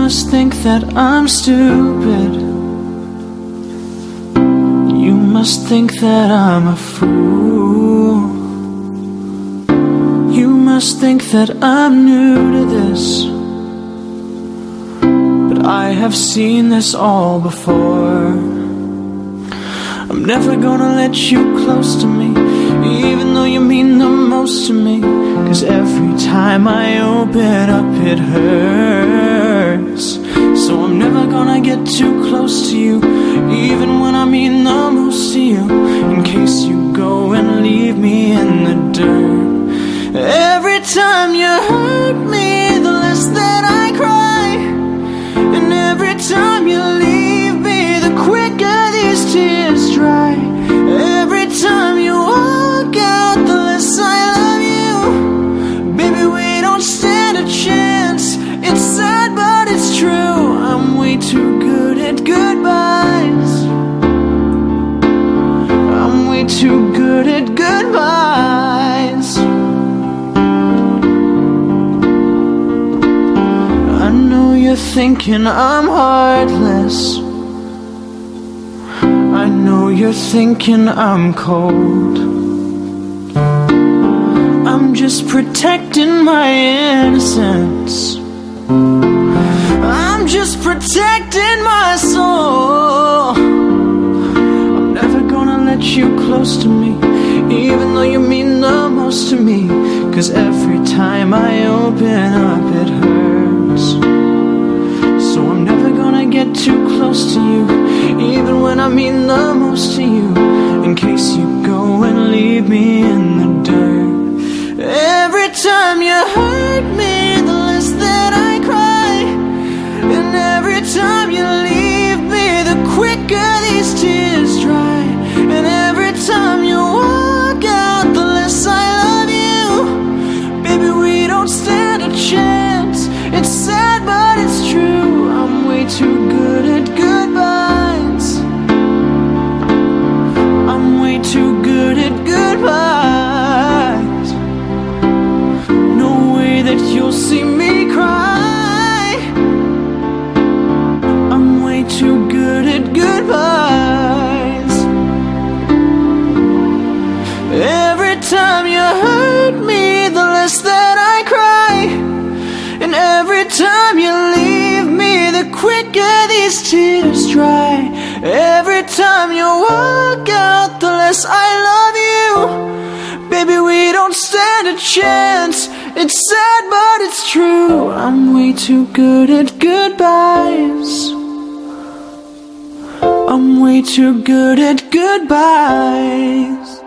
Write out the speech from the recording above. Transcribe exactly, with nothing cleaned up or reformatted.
must think that I'm stupid. You must think that I'm a fool. You must think that I'm new to this, but I have seen this all before. I'm never gonna let you close to me, even though you mean the most to me. 'Cause every time I open up it hurts. So I'm never gonna get too close to you, even when I mean the most to you, in case you go and leave me in the dirt. Every time you hurt me, the less that I cry. And every time you leave me, the quicker these tears dry. Every time you walk out, the less I love you. Baby, we don't stand a chance. It's sad, but it's true. I'm way too good at goodbyes. I'm way too good at goodbyes. I know you're thinking I'm heartless. I know you're thinking I'm cold. I'm just protecting my innocence. I'm just protecting my soul. I'm never gonna let you close to me, even though you mean the most to me. 'Cause every time I open up it hurts. So I'm never gonna get too close to you, even when I mean the most to you, in case you go and leave me in the dirt. Every time you hurt me, the less that I cry. And every time you leave me, the quicker these tears dry. And every time you walk out, the less I love you. Baby, we don't stand a chance. It's sad, but it's true. I'm way too good at goodbyes. I'm way too good at goodbyes. No way that you'll see me cry. I'm way too good at goodbyes. Every time you hurt me, the less that I cry. And every time you leave me, the quicker these tears dry. Every time you walk out, the less I love you. Baby, we don't stand a chance. It's sad, but it's true. I'm way too good at goodbyes. I'm way too good at goodbyes.